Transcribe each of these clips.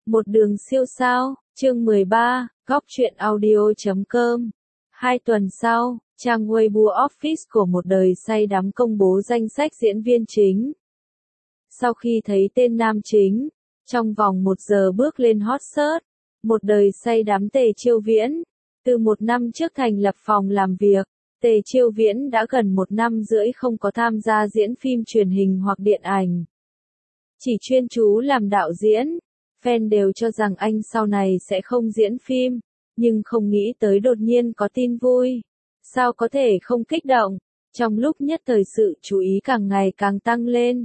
Một đường siêu sao, chương 13, góc truyện audio.com. 2 tuần sau, trang Weibo Office của Một Đời Say Đắm công bố danh sách diễn viên chính. Sau khi thấy tên nam chính, trong vòng 1 giờ bước lên hot search, Một Đời Say Đắm Tề Chiêu Viễn. Từ 1 năm trước thành lập phòng làm việc, Tề Chiêu Viễn đã gần 1 năm rưỡi không có tham gia diễn phim truyền hình hoặc điện ảnh. Chỉ chuyên chú làm đạo diễn. Fan đều cho rằng anh sau này sẽ không diễn phim, nhưng không nghĩ tới đột nhiên có tin vui. Sao có thể không kích động? Trong lúc nhất thời sự chú ý càng ngày càng tăng lên.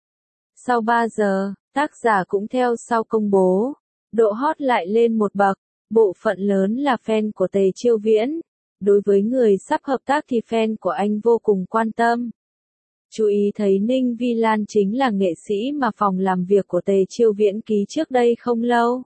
Sau 3 giờ, tác giả cũng theo sau công bố, độ hot lại lên một bậc. Bộ phận lớn là fan của Tề Chiêu Viễn. Đối với người sắp hợp tác thì fan của anh vô cùng quan tâm. Chú ý thấy Ninh Vi Lan chính là nghệ sĩ mà phòng làm việc của Tề Chiêu Viễn ký trước đây không lâu.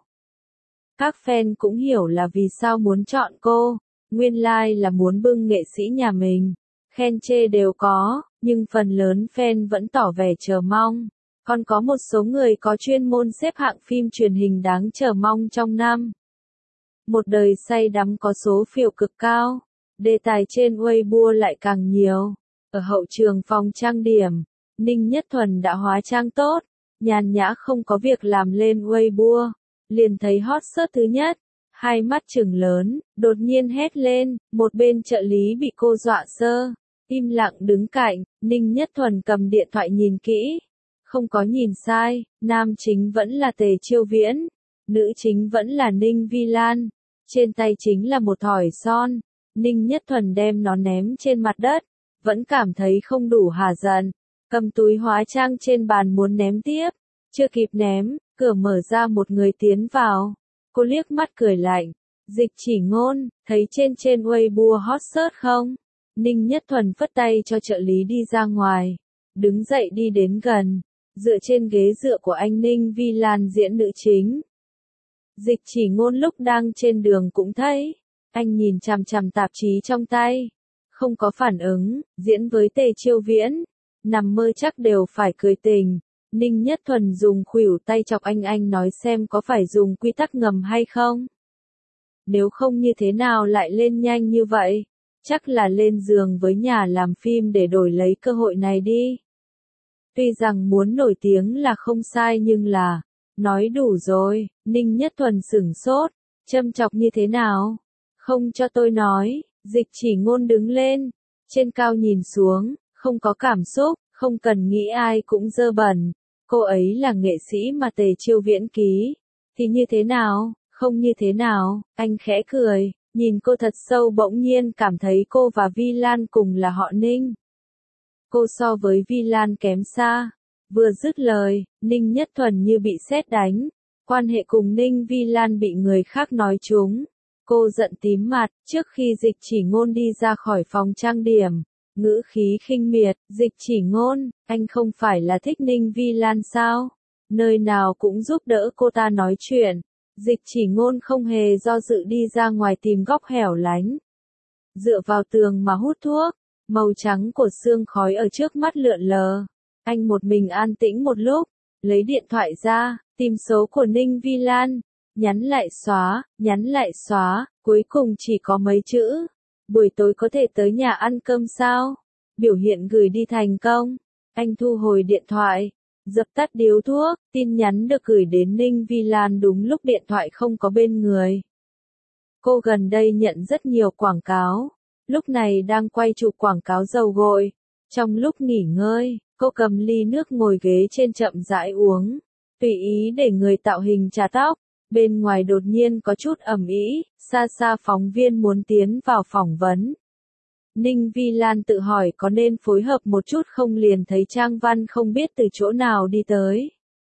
Các fan cũng hiểu là vì sao muốn chọn cô, nguyên lai là muốn bưng nghệ sĩ nhà mình. Khen chê đều có, nhưng phần lớn fan vẫn tỏ vẻ chờ mong. Còn có một số người có chuyên môn xếp hạng phim truyền hình đáng chờ mong trong năm. Một Đời Say Đắm có số phiếu cực cao, đề tài trên Weibo lại càng nhiều. Ở hậu trường phòng trang điểm, Ninh Nhất Thuần đã hóa trang tốt, nhàn nhã không có việc làm lên Weibo, liền thấy hot search thứ nhất, hai mắt trừng lớn, đột nhiên hét lên, một bên trợ lý bị cô dọa sơ, im lặng đứng cạnh, Ninh Nhất Thuần cầm điện thoại nhìn kỹ, không có nhìn sai, nam chính vẫn là Tề Chiêu Viễn, nữ chính vẫn là Ninh Vi Lan, trên tay chính là một thỏi son, Ninh Nhất Thuần đem nó ném trên mặt đất. Vẫn cảm thấy không đủ hả giận, cầm túi hóa trang trên bàn muốn ném tiếp, chưa kịp ném, cửa mở ra một người tiến vào, cô liếc mắt cười lạnh, Dịch Chỉ Ngôn, thấy trên Weibo hot search không? Ninh Nhất Thuần phất tay cho trợ lý đi ra ngoài, đứng dậy đi đến gần, dựa trên ghế dựa của anh Ninh Vi Lan diễn nữ chính. Dịch Chỉ Ngôn lúc đang trên đường cũng thấy, anh nhìn chằm chằm tạp chí trong tay. Không có phản ứng, diễn với Tề Chiêu Viễn, nằm mơ chắc đều phải cười tình. Ninh Nhất Thuần dùng khuỷu tay chọc anh nói xem có phải dùng quy tắc ngầm hay không. Nếu không như thế nào lại lên nhanh như vậy, chắc là lên giường với nhà làm phim để đổi lấy cơ hội này đi. Tuy rằng muốn nổi tiếng là không sai nhưng là, nói đủ rồi, Ninh Nhất Thuần sửng sốt, châm chọc như thế nào? Không cho tôi nói. Dịch Chỉ Ngôn đứng lên, trên cao nhìn xuống, không có cảm xúc, không cần nghĩ ai cũng dơ bẩn. Cô ấy là nghệ sĩ mà Tề Chiêu Viễn ký. Thì như thế nào, không như thế nào, anh khẽ cười, nhìn cô thật sâu bỗng nhiên cảm thấy cô và Vi Lan cùng là họ Ninh. Cô so với Vi Lan kém xa. Vừa dứt lời, Ninh Nhất Thuần như bị sét đánh. Quan hệ cùng Ninh Vi Lan bị người khác nói trúng. Cô giận tím mặt, trước khi Dịch Chỉ Ngôn đi ra khỏi phòng trang điểm, ngữ khí khinh miệt, Dịch Chỉ Ngôn, anh không phải là thích Ninh Vi Lan sao? Nơi nào cũng giúp đỡ cô ta nói chuyện. Dịch Chỉ Ngôn không hề do dự đi ra ngoài tìm góc hẻo lánh. Dựa vào tường mà hút thuốc, màu trắng của sương khói ở trước mắt lượn lờ. Anh một mình an tĩnh một lúc, lấy điện thoại ra, tìm số của Ninh Vi Lan. Nhắn lại xóa, cuối cùng chỉ có mấy chữ. Buổi tối có thể tới nhà ăn cơm sao? Biểu hiện gửi đi thành công. Anh thu hồi điện thoại, dập tắt điếu thuốc, tin nhắn được gửi đến Ninh Vi Lan đúng lúc điện thoại không có bên người. Cô gần đây nhận rất nhiều quảng cáo, lúc này đang quay chụp quảng cáo dầu gội. Trong lúc nghỉ ngơi, cô cầm ly nước ngồi ghế trên chậm rãi uống, tùy ý để người tạo hình chà tóc. Bên ngoài đột nhiên có chút ầm ĩ, xa xa phóng viên muốn tiến vào phỏng vấn. Ninh Vi Lan tự hỏi có nên phối hợp một chút không liền thấy Trang Văn không biết từ chỗ nào đi tới.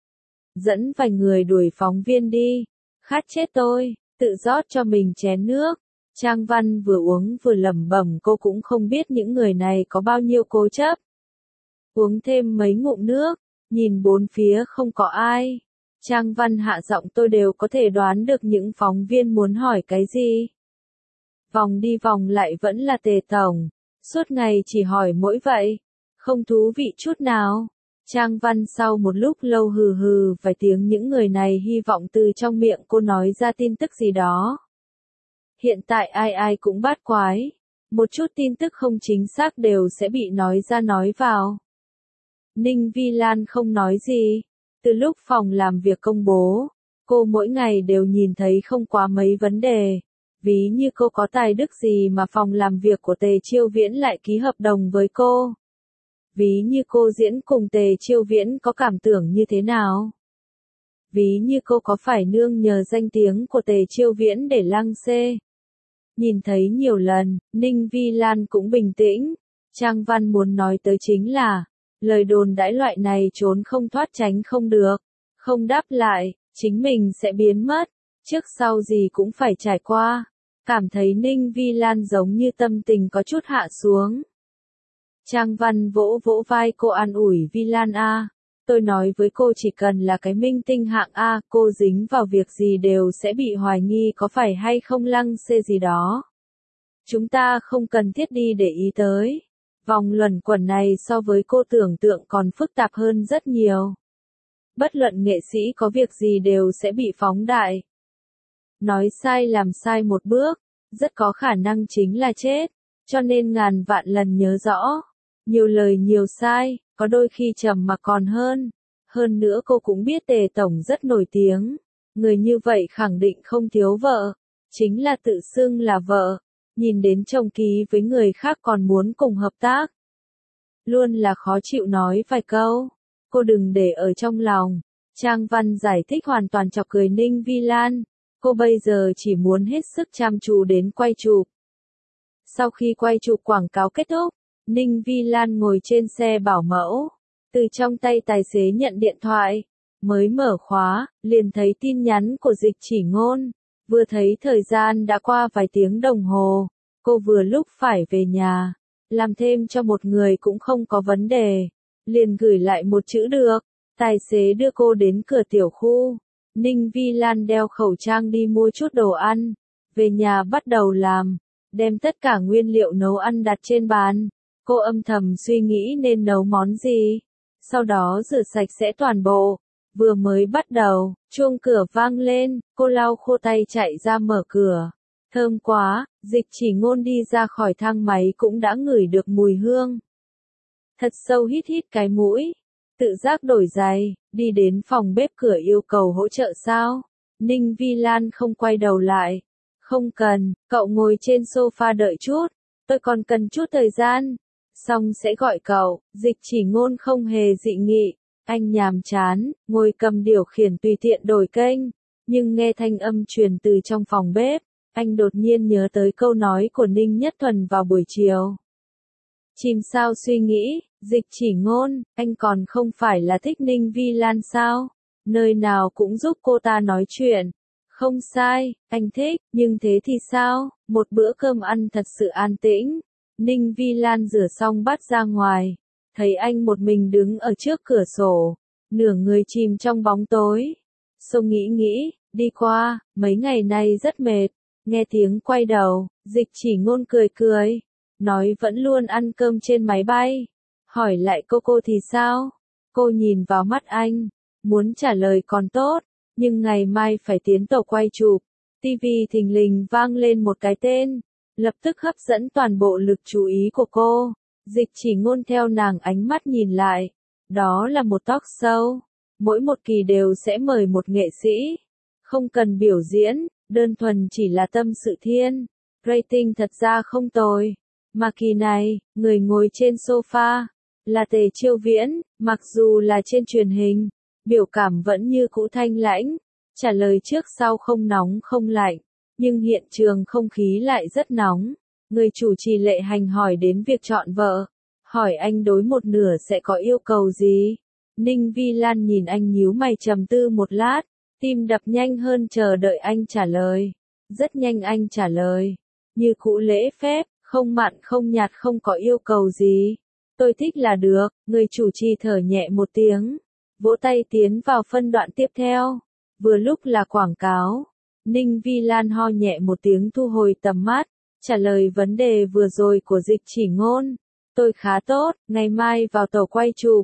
Dẫn vài người đuổi phóng viên đi, khát chết tôi, tự rót cho mình chén nước. Trang Văn vừa uống vừa lẩm bẩm cô cũng không biết những người này có bao nhiêu cố chấp. Uống thêm mấy ngụm nước, nhìn bốn phía không có ai. Trang Văn hạ giọng tôi đều có thể đoán được những phóng viên muốn hỏi cái gì. Vòng đi vòng lại vẫn là Tề Tổng, suốt ngày chỉ hỏi mỗi vậy, không thú vị chút nào. Trang Văn sau một lúc lâu hừ hừ vài tiếng những người này hy vọng từ trong miệng cô nói ra tin tức gì đó. Hiện tại ai ai cũng bát quái. Một chút tin tức không chính xác đều sẽ bị nói ra nói vào. Ninh Vi Lan không nói gì. Từ lúc phòng làm việc công bố, cô mỗi ngày đều nhìn thấy không quá mấy vấn đề. Ví như cô có tài đức gì mà phòng làm việc của Tề Chiêu Viễn lại ký hợp đồng với cô. Ví như cô diễn cùng Tề Chiêu Viễn có cảm tưởng như thế nào. Ví như cô có phải nương nhờ danh tiếng của Tề Chiêu Viễn để lăng xê. Nhìn thấy nhiều lần, Ninh Vi Lan cũng bình tĩnh. Trang Văn muốn nói tới chính là, lời đồn đãi loại này trốn không thoát tránh không được. Không đáp lại, chính mình sẽ biến mất. Trước sau gì cũng phải trải qua. Cảm thấy Ninh Vi Lan giống như tâm tình có chút hạ xuống. Trang Văn vỗ vỗ vai cô an ủi Vi Lan a. Tôi nói với cô chỉ cần là cái minh tinh hạng A, cô dính vào việc gì đều sẽ bị hoài nghi có phải hay không lăng xê gì đó. Chúng ta không cần thiết đi để ý tới. Vòng luẩn quẩn này so với cô tưởng tượng còn phức tạp hơn rất nhiều. Bất luận nghệ sĩ có việc gì đều sẽ bị phóng đại. Nói sai làm sai một bước, rất có khả năng chính là chết, cho nên ngàn vạn lần nhớ rõ. Nhiều lời nhiều sai, có đôi khi trầm mặc còn hơn. Hơn nữa cô cũng biết Tề Tổng rất nổi tiếng. Người như vậy khẳng định không thiếu vợ. Chính là tự xưng là vợ. Nhìn đến chồng ký với người khác còn muốn cùng hợp tác. Luôn là khó chịu nói vài câu. Cô đừng để ở trong lòng. Trang Văn giải thích hoàn toàn chọc cười Ninh Vi Lan. Cô bây giờ chỉ muốn hết sức chăm chú đến quay chụp. Sau khi quay chụp quảng cáo kết thúc, Ninh Vi Lan ngồi trên xe bảo mẫu. Từ trong tay tài xế nhận điện thoại. Mới mở khóa, liền thấy tin nhắn của Dịch Chỉ Ngôn. Vừa thấy thời gian đã qua vài tiếng đồng hồ. Cô vừa lúc phải về nhà. Làm thêm cho một người cũng không có vấn đề. Liền gửi lại một chữ được. Tài xế đưa cô đến cửa tiểu khu. Ninh Vi Lan đeo khẩu trang đi mua chút đồ ăn. Về nhà bắt đầu làm. Đem tất cả nguyên liệu nấu ăn đặt trên bàn. Cô âm thầm suy nghĩ nên nấu món gì. Sau đó rửa sạch sẽ toàn bộ. Vừa mới bắt đầu, chuông cửa vang lên, cô lau khô tay chạy ra mở cửa. Thơm quá, Dịch Chỉ Ngôn đi ra khỏi thang máy cũng đã ngửi được mùi hương. Thật sâu hít hít cái mũi. Tự giác đổi giày, đi đến phòng bếp cửa yêu cầu hỗ trợ sao? Ninh Vi Lan không quay đầu lại. Không cần, cậu ngồi trên sofa đợi chút. Tôi còn cần chút thời gian. Xong sẽ gọi cậu. Dịch Chỉ Ngôn không hề dị nghị. Anh nhàm chán, ngồi cầm điều khiển tùy tiện đổi kênh. Nhưng nghe thanh âm truyền từ trong phòng bếp. Anh đột nhiên nhớ tới câu nói của Ninh Nhất Thuần vào buổi chiều. Chìm sao suy nghĩ, Dịch Chỉ Ngôn, anh còn không phải là thích Ninh Vi Lan sao? Nơi nào cũng giúp cô ta nói chuyện. Không sai, anh thích, nhưng thế thì sao? Một bữa cơm ăn thật sự an tĩnh. Ninh Vi Lan rửa xong bát ra ngoài. Thấy anh một mình đứng ở trước cửa sổ. Nửa người chìm trong bóng tối. Xong nghĩ, đi qua, mấy ngày nay rất mệt. Nghe tiếng quay đầu, Dịch Chỉ Ngôn cười. Nói vẫn luôn ăn cơm trên máy bay. Hỏi lại cô thì sao? Cô nhìn vào mắt anh. Muốn trả lời còn tốt. Nhưng ngày mai phải tiến tàu quay chụp. TV thình lình vang lên một cái tên. Lập tức hấp dẫn toàn bộ lực chú ý của cô. Dịch Chỉ Ngôn theo nàng ánh mắt nhìn lại. Đó là một talk show. Mỗi một kỳ đều sẽ mời một nghệ sĩ. Không cần biểu diễn, đơn thuần chỉ là tâm sự thiên. Rating thật ra không tồi. Mà kỳ này, người ngồi trên sofa, là Tề Chiêu Viễn, mặc dù là trên truyền hình, biểu cảm vẫn như cũ thanh lãnh, trả lời trước sau không nóng không lạnh, nhưng hiện trường không khí lại rất nóng. Người chủ trì Lệ Hành hỏi đến việc chọn vợ, hỏi anh đối một nửa sẽ có yêu cầu gì. Ninh Vi Lan nhìn anh nhíu mày trầm tư một lát, tim đập nhanh hơn chờ đợi anh trả lời. Rất nhanh anh trả lời, như cũ lễ phép. Không mặn không nhạt không có yêu cầu gì. Tôi thích là được, người chủ trì thở nhẹ một tiếng. Vỗ tay tiến vào phân đoạn tiếp theo. Vừa lúc là quảng cáo. Ninh Vi Lan ho nhẹ một tiếng thu hồi tầm mắt. Trả lời vấn đề vừa rồi của Dịch Chỉ Ngôn. Tôi khá tốt, ngày mai vào tàu quay chụp.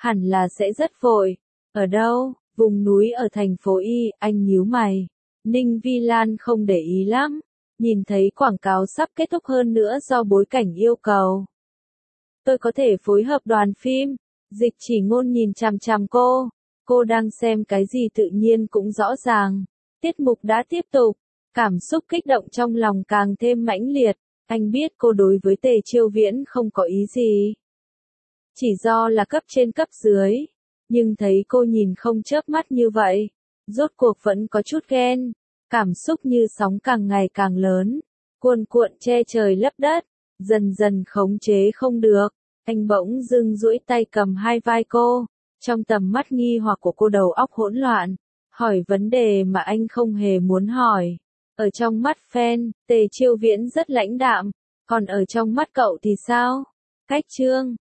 Hẳn là sẽ rất vội. Ở đâu? Vùng núi ở thành phố Y, anh nhíu mày. Ninh Vi Lan không để ý lắm. Nhìn thấy quảng cáo sắp kết thúc hơn nữa do bối cảnh yêu cầu. Tôi có thể phối hợp đoàn phim. Dịch Chỉ Ngôn nhìn chằm chằm cô. Cô đang xem cái gì tự nhiên cũng rõ ràng. Tiết mục đã tiếp tục. Cảm xúc kích động trong lòng càng thêm mãnh liệt. Anh biết cô đối với Tề Chiêu Viễn không có ý gì. Chỉ do là cấp trên cấp dưới. Nhưng thấy cô nhìn không chớp mắt như vậy. Rốt cuộc vẫn có chút ghen. Cảm xúc như sóng càng ngày càng lớn. Cuồn cuộn che trời lấp đất. Dần dần khống chế không được. Anh bỗng dưng duỗi tay cầm hai vai cô. Trong tầm mắt nghi hoặc của cô đầu óc hỗn loạn. Hỏi vấn đề mà anh không hề muốn hỏi. Ở trong mắt fan, Tề Chiêu Viễn rất lãnh đạm. Còn ở trong mắt cậu thì sao? Cách Trương,